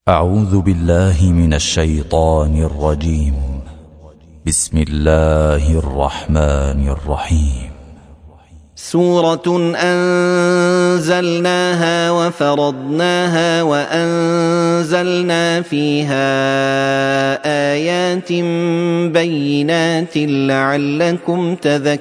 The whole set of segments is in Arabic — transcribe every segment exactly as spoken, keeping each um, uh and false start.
أعوذ بالله من الشيطان الرجيم. بسم الله الرحمن الرحيم. سورة أنزلناها وفرضناها وأنزلنا فيها آيات بينات لعلكم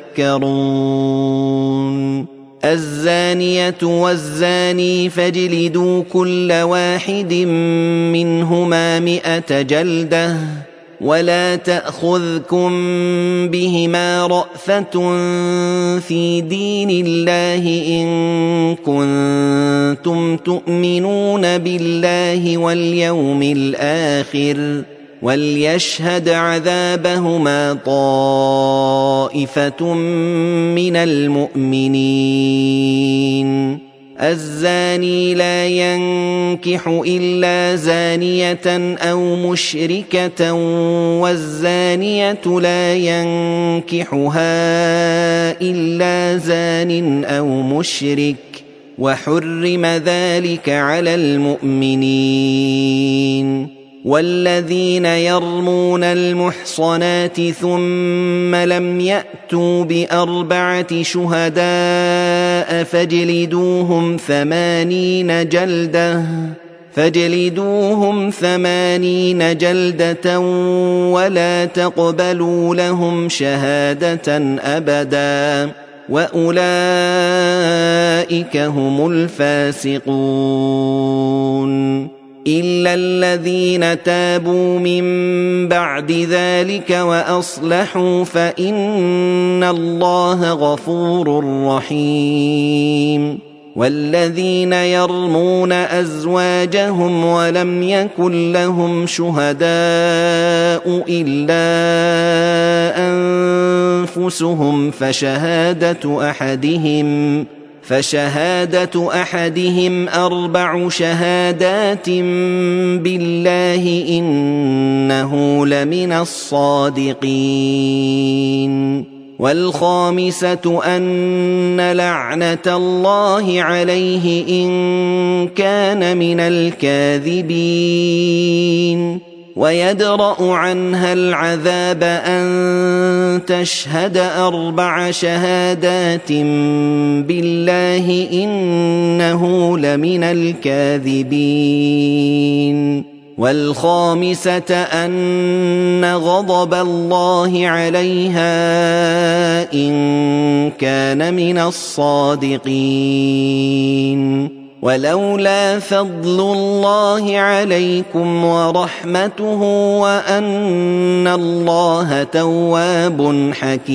تذكرون. الزانية والزاني فاجلدوا كل واحد منهما مئة جلدة ولا تأخذكم بهما رأفة في دين الله إن كنتم تؤمنون بالله واليوم الآخر وليشهد عذابهما طائفة من المؤمنين. الزاني لا ينكح إلا زانية أو مشركة والزانية لا ينكحها إلا زان أو مشرك وحرم ذلك على المؤمنين. والذين يرمون المحصنات ثم لم يأتوا بأربعة شهداء فاجلدوهم ثمانين جلدة فاجلدوهم ثمانين جلدة ولا تقبلوا لهم شهادة أبدا وأولئك هم الفاسقون. إلا الذين تابوا من بعد ذلك وأصلحوا فإن الله غفور رحيم. والذين يرمون أزواجهم ولم يكن لهم شهداء إلا أنفسهم فشهادة أحدهم فشهادة أحدهم أربع شهادات بالله إنه لمن الصادقين. والخامسة أن لعنة الله عليه إن كان من الكاذبين. ويدرأ عنها العذاب أن تشهد أربع شهادات بالله إنه لمن الكاذبين. والخامسة أن غضب الله عليها إن كان من الصادقين. ولولا فضل الله عليكم ورحمته وأن الله تواب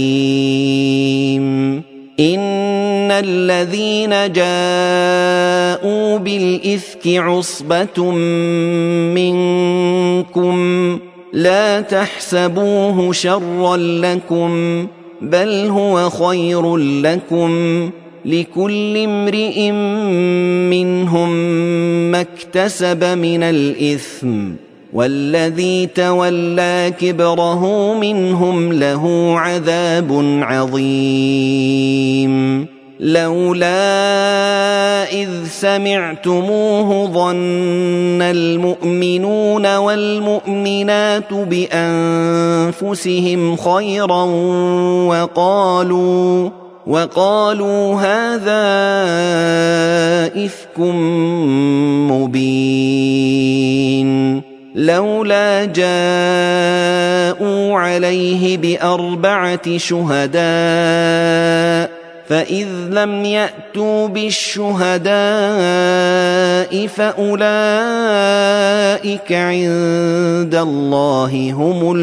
حكيم. إن الذين جاءوا بالإفك عصبة منكم لا تحسبوه شرا لكم بل هو خير لكم لكل امرئ منهم ما اكتسب من الإثم والذي تولى كبره منهم له عذاب عظيم. لولا إذ سمعتموه ظن المؤمنون والمؤمنات بأنفسهم خيرا وقالوا وقالوا هذا إفك مبين. لولا جاءوا عليه بأربعة شهداء فإذ لم يأتوا بالشهداء فأولئك عند الله هم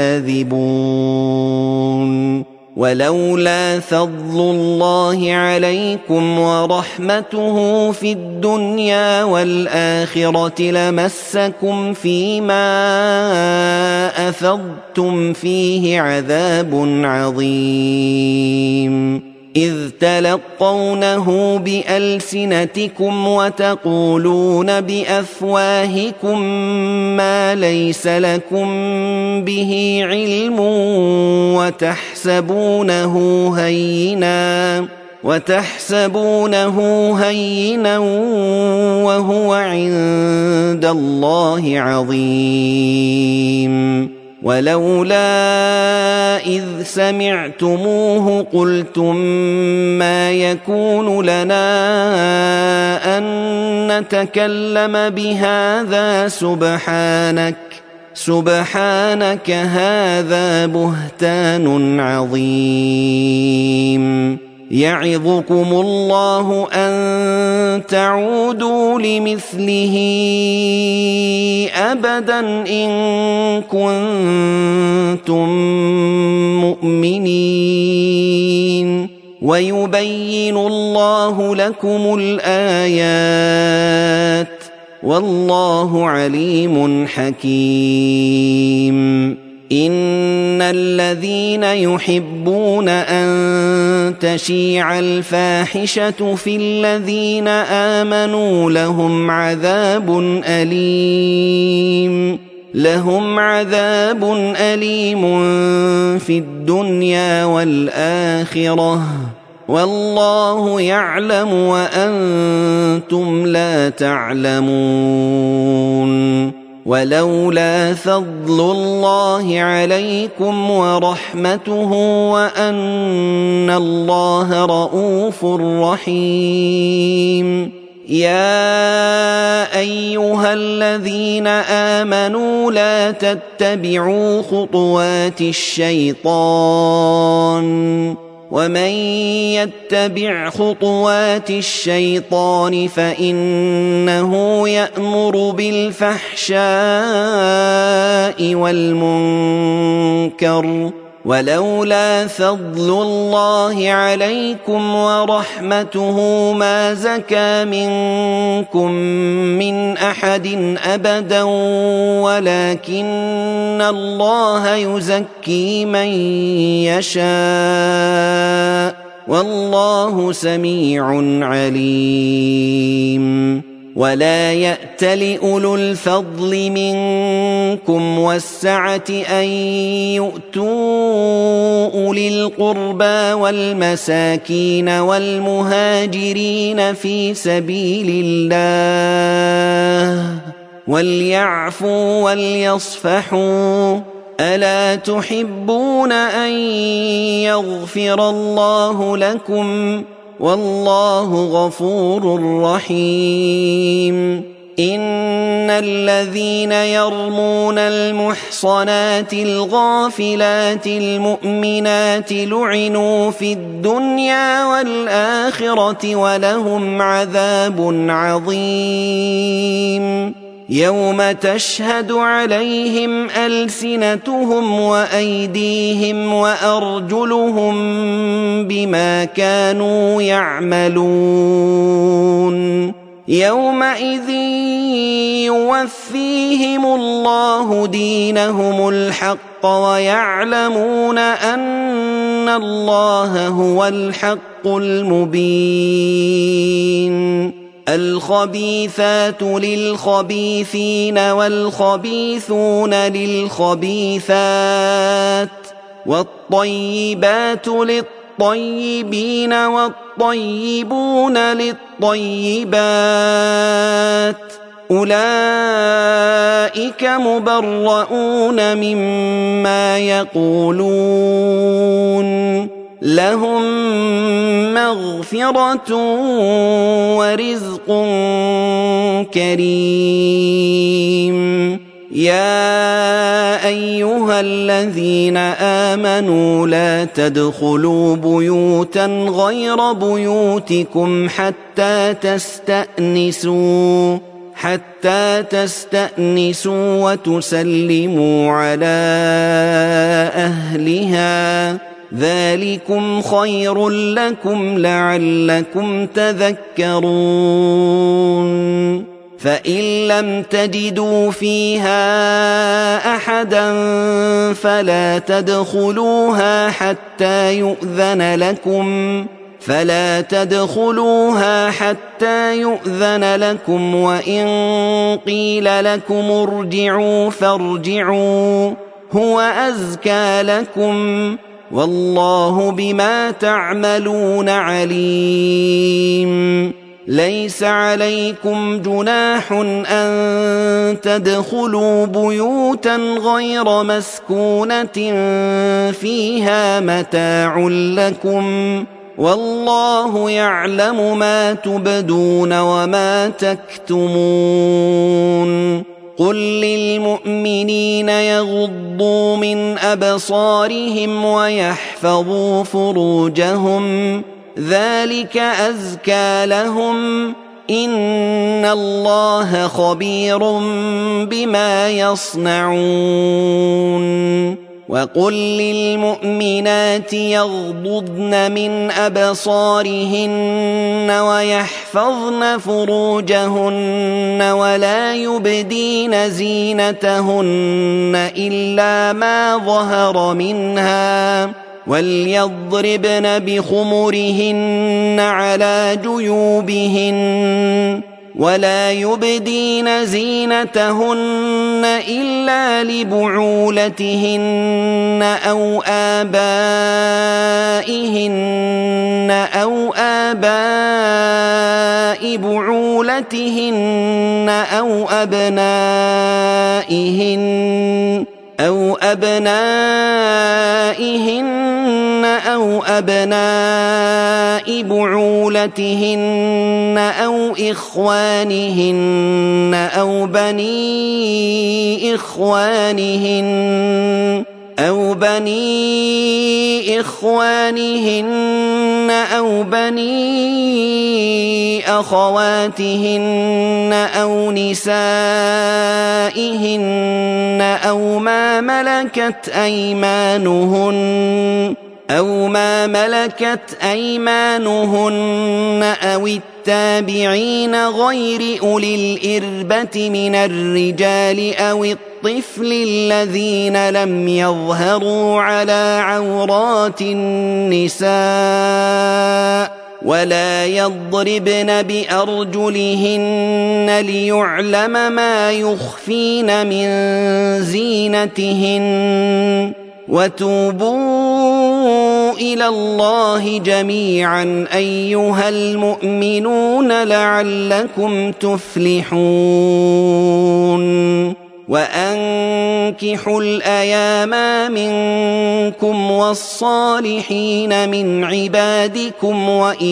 الكاذبون. ولولا فضل الله عليكم ورحمته في الدنيا والآخرة لمسكم فيما أفضتم فيه عذاب عظيم. إذ تلقونه بألسنتكم وتقولون بأفواهكم ما ليس لكم به علم وتحسبونه هينا وتحسبونه هينا وهو عند عند الله عظيم ولولا إذ سمعتموه قلتم ما يكون لنا أن نتكلم بهذا سبحانك سبحانك هذا بهتان عظيم يعظكم الله أن تعودوا لمثله أبدا إن كنتم مؤمنين ويبين الله لكم الآيات والله عليم حكيم إن الذين يحبون أن تشيع الفاحشة في الذين آمنوا لهم عذاب أليم لهم عذاب أليم في الدنيا والآخرة والله يعلم وأنتم لا تعلمون ولولا فضل الله عليكم ورحمته وأن الله رؤوف رحيم يا أيها الذين آمنوا لا تتبعوا خطوات الشيطان ومن يتبع خطوات الشيطان فإنه يأمر بالفحشاء والمنكر ولولا فضل الله عليكم ورحمته ما زكى منكم من أحد أبدا ولكن الله يزكي من يشاء والله سميع عليم ولا يأتل أولو الفضل منكم والسعة أن يؤتوا أولي القربى والمساكين والمهاجرين في سبيل الله وليعفوا وليصفحوا ألا تحبون أن يغفر الله لكم والله غفور رحيم إن الذين يرمون المحصنات الغافلات المؤمنات لعنوا في الدنيا والآخرة ولهم عذاب عظيم يوم تشهد عليهم ألسنتهم وأيديهم وأرجلهم بما كانوا يعملون يومئذ يوفيهم الله دينهم الحق ويعلمون أن الله هو الحق المبين الخبيثات للخبيثين والخبيثون للخبيثات والطيبات للطيبين والطيبون للطيبات أولئك مبرؤون مما يقولون لهم مغفرة ورزق كريم يا أيها الذين آمنوا لا تدخلوا بيوتا غير بيوتكم حتى تستأنسوا حتى تستأنسوا وتسلموا على أهلها ذلكم خير لكم لعلكم تذكرون فإن لم تجدوا فيها أحدا فلا تدخلوها حتى يؤذن لكم فلا تدخلوها حتى يؤذن لكم وإن قيل لكم ارجعوا فارجعوا هو أزكى لكم والله بما تعملون عليم ليس عليكم جناح أن تدخلوا بيوتا غير مسكونة فيها متاع لكم والله يعلم ما تبدون وما تكتمون قل للمؤمنين يغضوا من أبصارهم ويحفظوا فروجهم ذلك أزكى لهم إن الله خبير بما يصنعون وقل للمؤمنات يغضضن من أبصارهن ويحفظن فروجهن ولا يبدين زينتهن إلا ما ظهر منها وليضربن بخمرهن على جيوبهن ولا يبدين زينتهن إلا لبعولتهن أو آبائهن أو آباء بعولتهن أو أبنائهن أو أبنائهن أو أبناء بعولتهن أو إخوانهن أو بني إخوانهن أو بني إخوانهن أو بني أخواتهن أو نسائهن أو ما ملكت أيمانهن أو ما ملكت أيمانهن أو التابعين غير أولي الإربة من الرجال أو الطفل الذين لم يظهروا على عورات النساء ولا يضربن بأرجلهن ليعلم ما يخفين من زينتهن وتوبوا إلى الله جميعا أيها المؤمنون لعلكم تفلحون وأنكحوا الأيام منكم والصالحين من عبادكم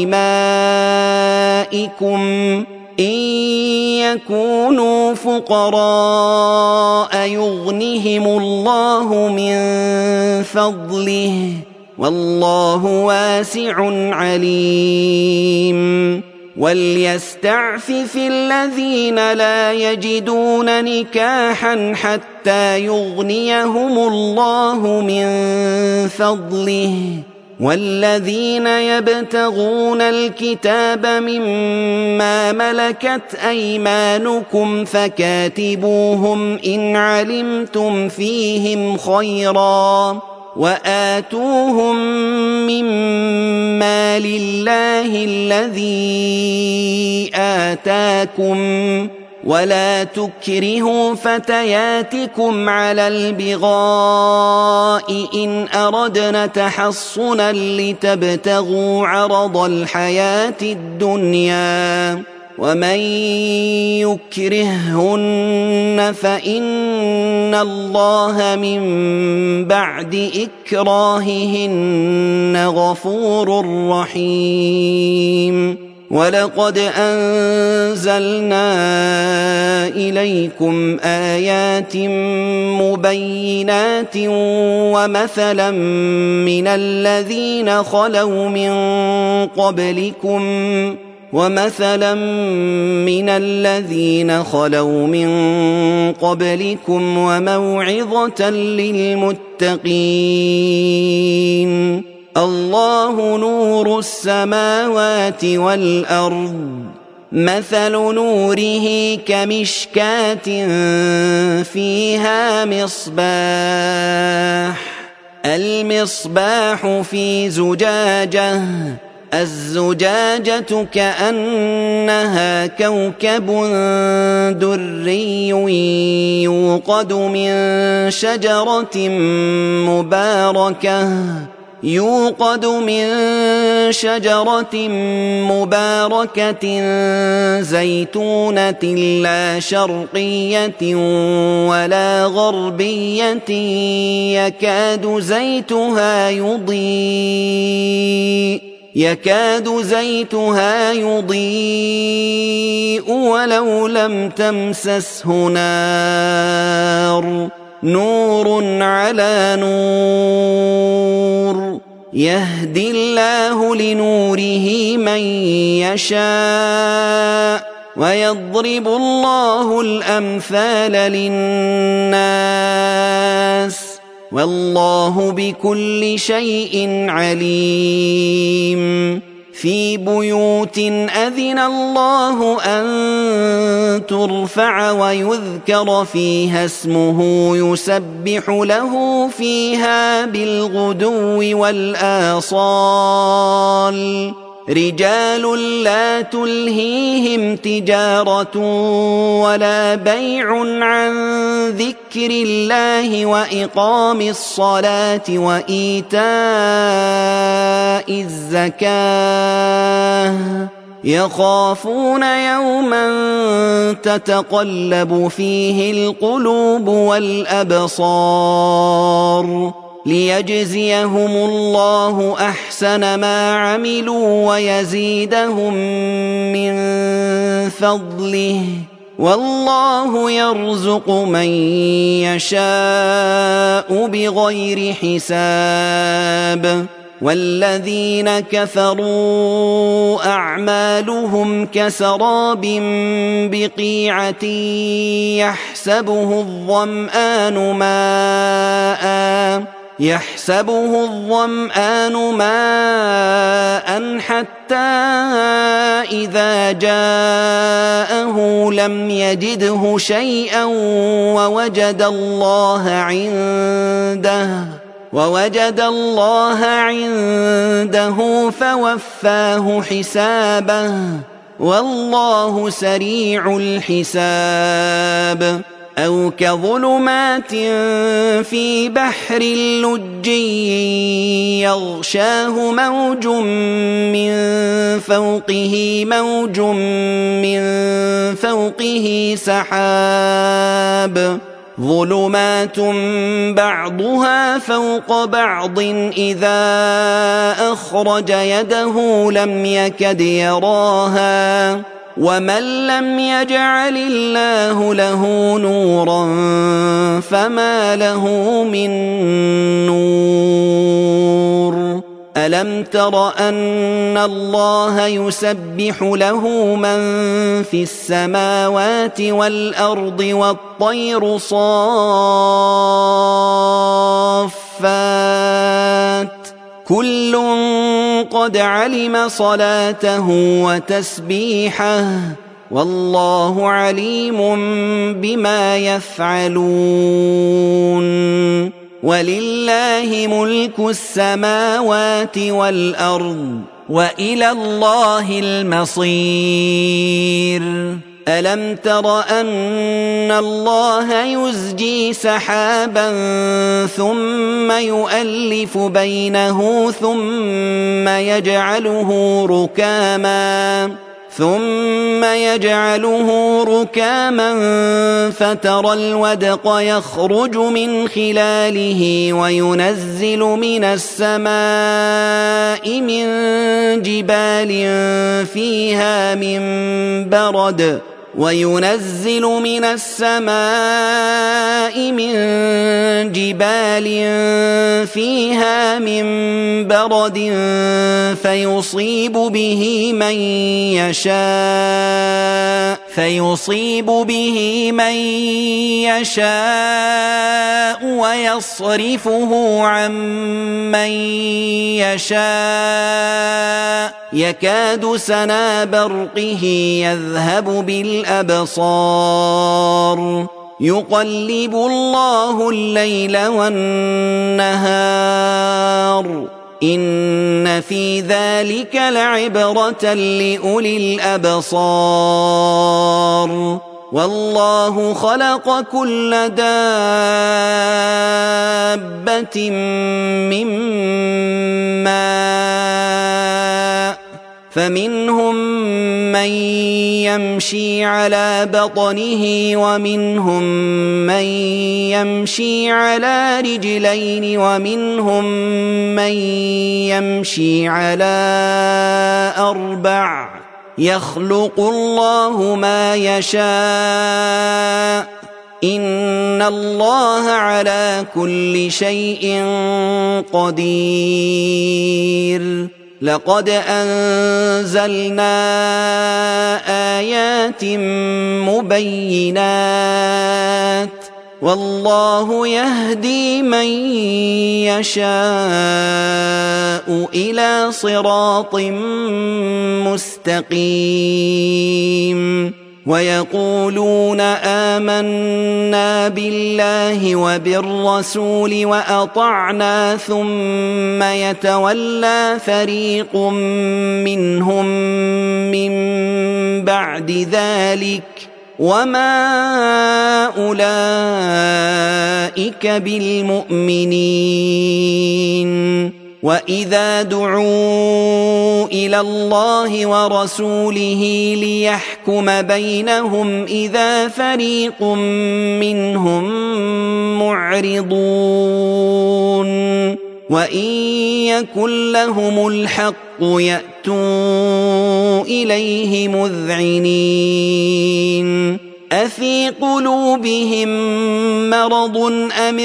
وإمائكم إن يكونوا فقراء يغنهم الله من فضله والله واسع عليم وليستعفف الذين لا يجدون نكاحا حتى يغنيهم الله من فضله والذين يبتغون الكتاب مما ملكت أيمانكم فكاتبوهم إن علمتم فيهم خيرا وآتوهم مما لله الذي آتاكم ولا تكرهوا فتياتكم على البغاء إن أردنا تحصنا لتبتغوا عرض الحياة الدنيا ومن يكرههن فإن الله من بعد إكراههن غفور رحيم ولقد أنزلنا إليكم آيات مبينات ومثلا من الذين خلوا من قبلكم ومثلا من الذين خلوا من قبلكم وموعظة للمتقين الله نور السماوات والأرض مثل نوره كمشكاة فيها مصباح المصباح في زجاجة الزجاجة كأنها كوكب دري يوقد من شجرة مباركة يوقد من شجرة مباركة زيتونة لا شرقية ولا غربية يكاد زيتها يضيء يكاد زيتها يضيء ولو لم تمسسه نار نور على نور يهدي الله لنوره من يشاء ويضرب الله الأمثال للناس والله بكل شيء عليم في بيوت أذن الله أن ترفع ويذكر فيها اسمه يسبح له فيها بالغدو والآصال رجال لا تلهيهم تجارة ولا بيع عن ذكر الله وإقام الصلاة وإيتاء الزكاة يخافون يوما تتقلب فيه القلوب والأبصار ليجزيهم الله أحسن ما عملوا ويزيدهم من فضله والله يرزق من يشاء بغير حساب والذين كفروا أعمالهم كسراب بقيعة يحسبه الظمآن ماءً يحسبه الظمآن ماءً حتى إذا جاءه لم يجده شيئا ووجد الله عنده ووجد الله عنده فوفاه حسابه والله سريع الحساب أو كظلمات في بحر لجي يغشاه موج من فوقه موج من فوقه سحاب ظلمات بعضها فوق بعض إذا أخرج يده لم يكد يراها ومن لم يجعل الله له نورا فما له من نور ألم تر أن الله يسبح له من في السماوات والأرض والطير صافات كل قد علم صلاته وتسبيحه والله عليم بما يفعلون ولله ملك السماوات والأرض وإلى الله المصير ألم تر أن الله يزجي سحابا ثم يؤلف بينه ثم يجعله ركاما ثم يجعله ركاما فترى الودق يخرج من خلاله وينزل من السماء من جبال فيها من برد وينزل من السماء من جبال فيها من برد فيصيب به من يشاء فيصيب به من يشاء ويصرفه عن من يشاء يكاد سنا برقه يذهب بالأبصار يقلب الله الليل والنهار إن في ذلك لعبرة لأولي الأبصار والله خلق كل دابة من ماء فمنهم من يمشي على بطنه ومنهم من يمشي على رجلين ومنهم من يمشي على أربع يخلق الله ما يشاء إن الله على كل شيء قدير لقد أنزلنا آيات مبينات والله يهدي من يشاء إلى صراط مستقيم ويقولون آمنا بالله وبالرسول وأطعنا ثم يتولى فريق منهم من بعد ذلك وما أولئك بالمؤمنين وإذا دعوا إلى الله ورسوله ليحكم بينهم إذا فريق منهم معرضون وإن يكن لهم الحق يأتوا إليه مذعنين أفي قلوبهم مرض أم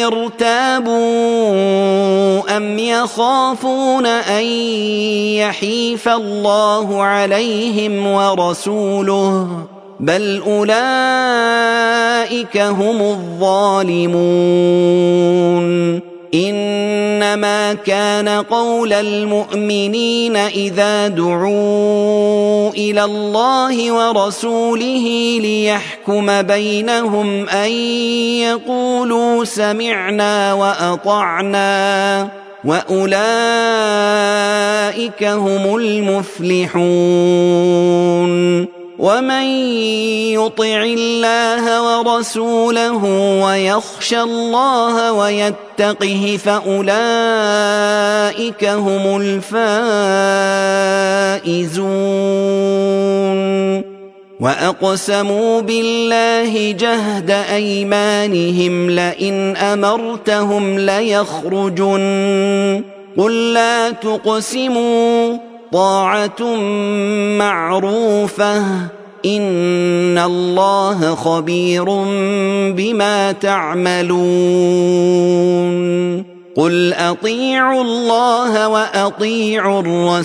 ارتابوا أم يخافون أن يحيف الله عليهم ورسوله بل أولئك هم الظالمون إنما كان قول المؤمنين إذا دعوا إلى الله ورسوله ليحكم بينهم أن يقولوا سمعنا وأطعنا وأولئك هم المفلحون ومن يطع الله ورسوله ويخشى الله ويتقه فأولئك هم الفائزون وأقسموا بالله جهد أيمانهم لئن أمرتهم ليخرجن قل لا تقسموا طاعة معروفة إن الله خبير بما تعملون قل أطيعوا الله وأطيعوا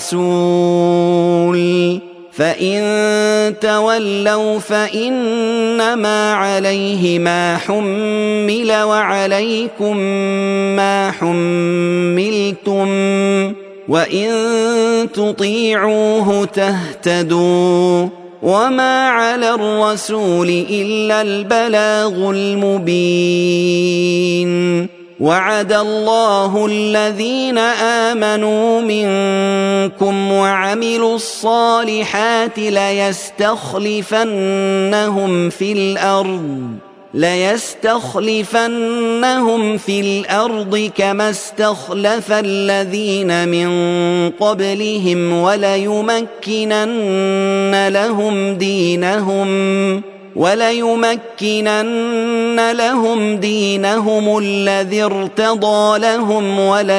الرسول فإن تولوا فإنما عليه ما حمل وعليكم ما حملتم وإن تطيعوه تهتدوا وما على الرسول إلا البلاغ المبين وعد الله الذين آمنوا منكم وعملوا الصالحات ليستخلفنهم في الأرض ليستخلفنهم في الأرض كما استخلف الذين من قبلهم وليمكنن لهم دينهم وليمكنن لهم دينهم الذي ارتضى لهم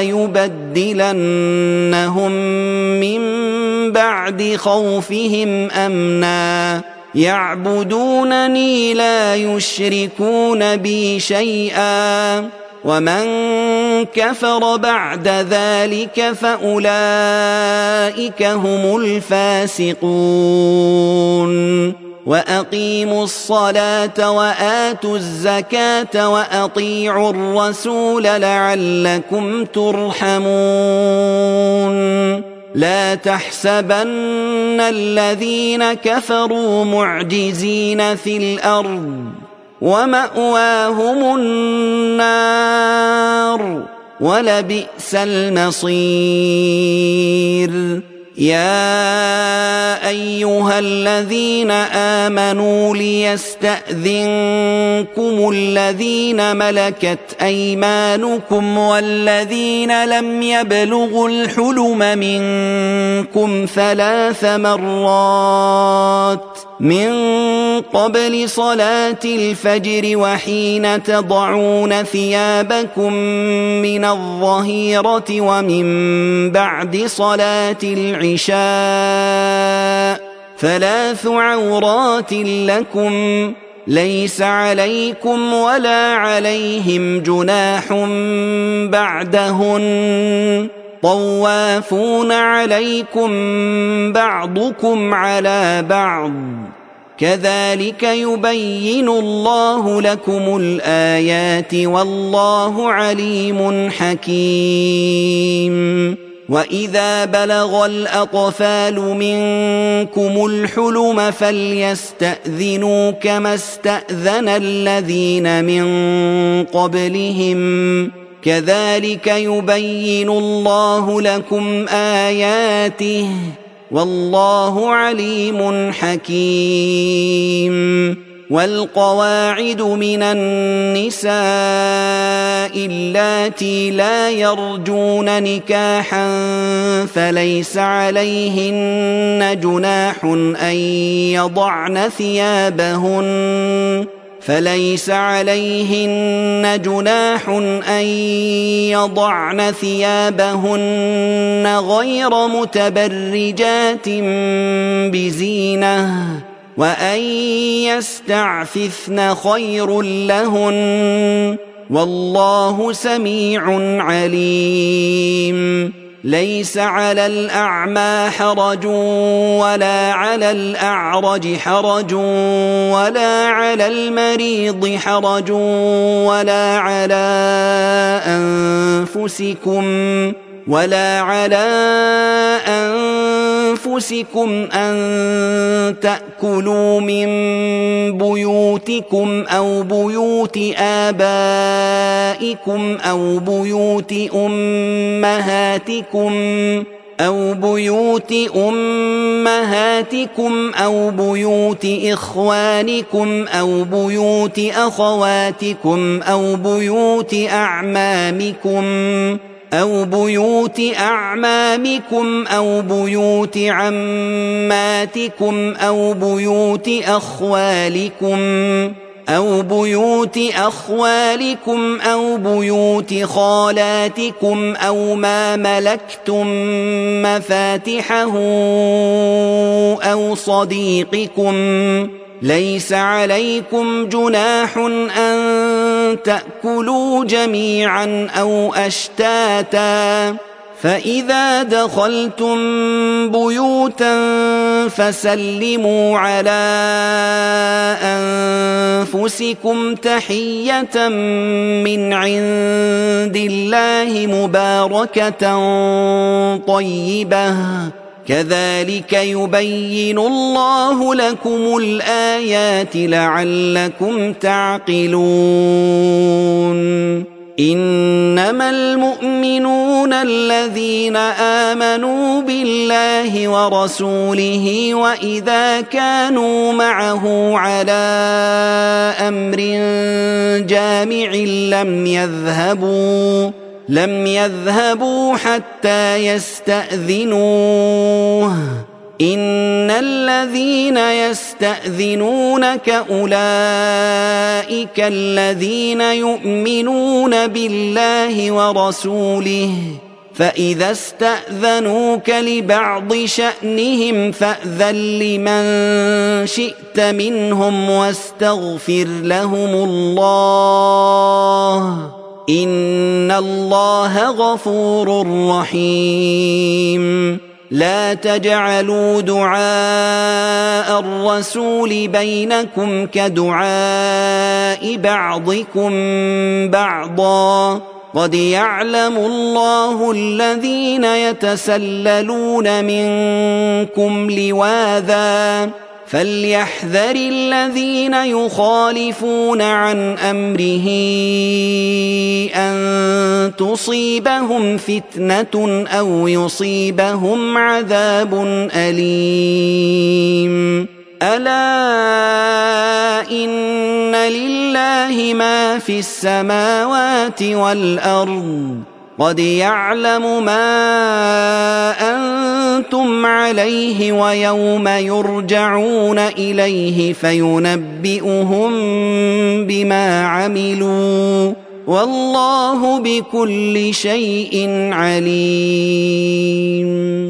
وليبدلنهم من بعد خوفهم أمنا يعبدونني لا يشركون بي شيئا ومن كفر بعد ذلك فأولئك هم الفاسقون وأقيموا الصلاة وآتوا الزكاة وأطيعوا الرسول لعلكم ترحمون لا تحسبن الذين كفروا معجزين في الأرض ومأواهم النار ولبئس المصير يا أيها الذين آمنوا ليستأذنكم الذين ملكت أيمانكم والذين لم يبلغوا الحلم منكم ثلاث مرات من قبل صلاة الفجر وحين تضعون ثيابكم من الظهيرة ومن بعد صلاة العشاء ثلاث عورات لكم ليس عليكم ولا عليهم جناح بعدهن طوافون عليكم بعضكم على بعض كذلك يبين الله لكم الآيات والله عليم حكيم وإذا بلغ الأطفال منكم الحلم فليستأذنوا كما استأذن الذين من قبلهم كذلك يبين الله لكم آياته والله عليم حكيم والقواعد من النساء اللاتي لا يرجون نكاحا فليس عليهن جناح أن يضعن ثيابهن فليس عليهن جناح أن يضعن ثيابهن غير متبرجات بزينة وأن يستعففن خير لهن والله سميع عليم ليس على الأعمى حرج ولا على الأعرج حرج ولا على المريض حرج ولا على أنفسكم ولا على أنفسكم أن تأكلوا من بيوتكم أو بيوت آبائكم أو بيوت أمهاتكم أو بيوت أمهاتكم أو بيوت إخوانكم أو بيوت أخواتكم أو بيوت أعمامكم أو بيوت أعمامكم أو بيوت عماتكم أو بيوت أخوالكم أو بيوت أخوالكم أو بيوت خالاتكم أو ما ملكتم مفاتحه أو صديقكم ليس عليكم جناح أن تأكلوا جميعا أو أشتاتا فإذا دخلتم بيوتا فسلموا على أنفسكم تحية من عند الله مباركة طيبة كذلك يبين الله لكم الآيات لعلكم تعقلون إنما المؤمنون الذين آمنوا بالله ورسوله وإذا كانوا معه على أمر جامع لم يذهبوا لم يذهبوا حتى يستأذنوه إن الذين يستأذنونك أولئك الذين يؤمنون بالله ورسوله فإذا استأذنوك لبعض شأنهم فأذن لمن شئت منهم واستغفر لهم الله إن الله غفور رحيم لا تجعلوا دعاء الرسول بينكم كدعاء بعضكم بعضا قد يعلم الله الذين يتسللون منكم لواذا فليحذر الذين يخالفون عن أمره أن تصيبهم فتنة أو يصيبهم عذاب أليم ألا إن لله ما في السماوات والأرض قد يعلم ما أنتم عليه ويوم يرجعون إليه فينبئهم بما عملوا والله بكل شيء عليم.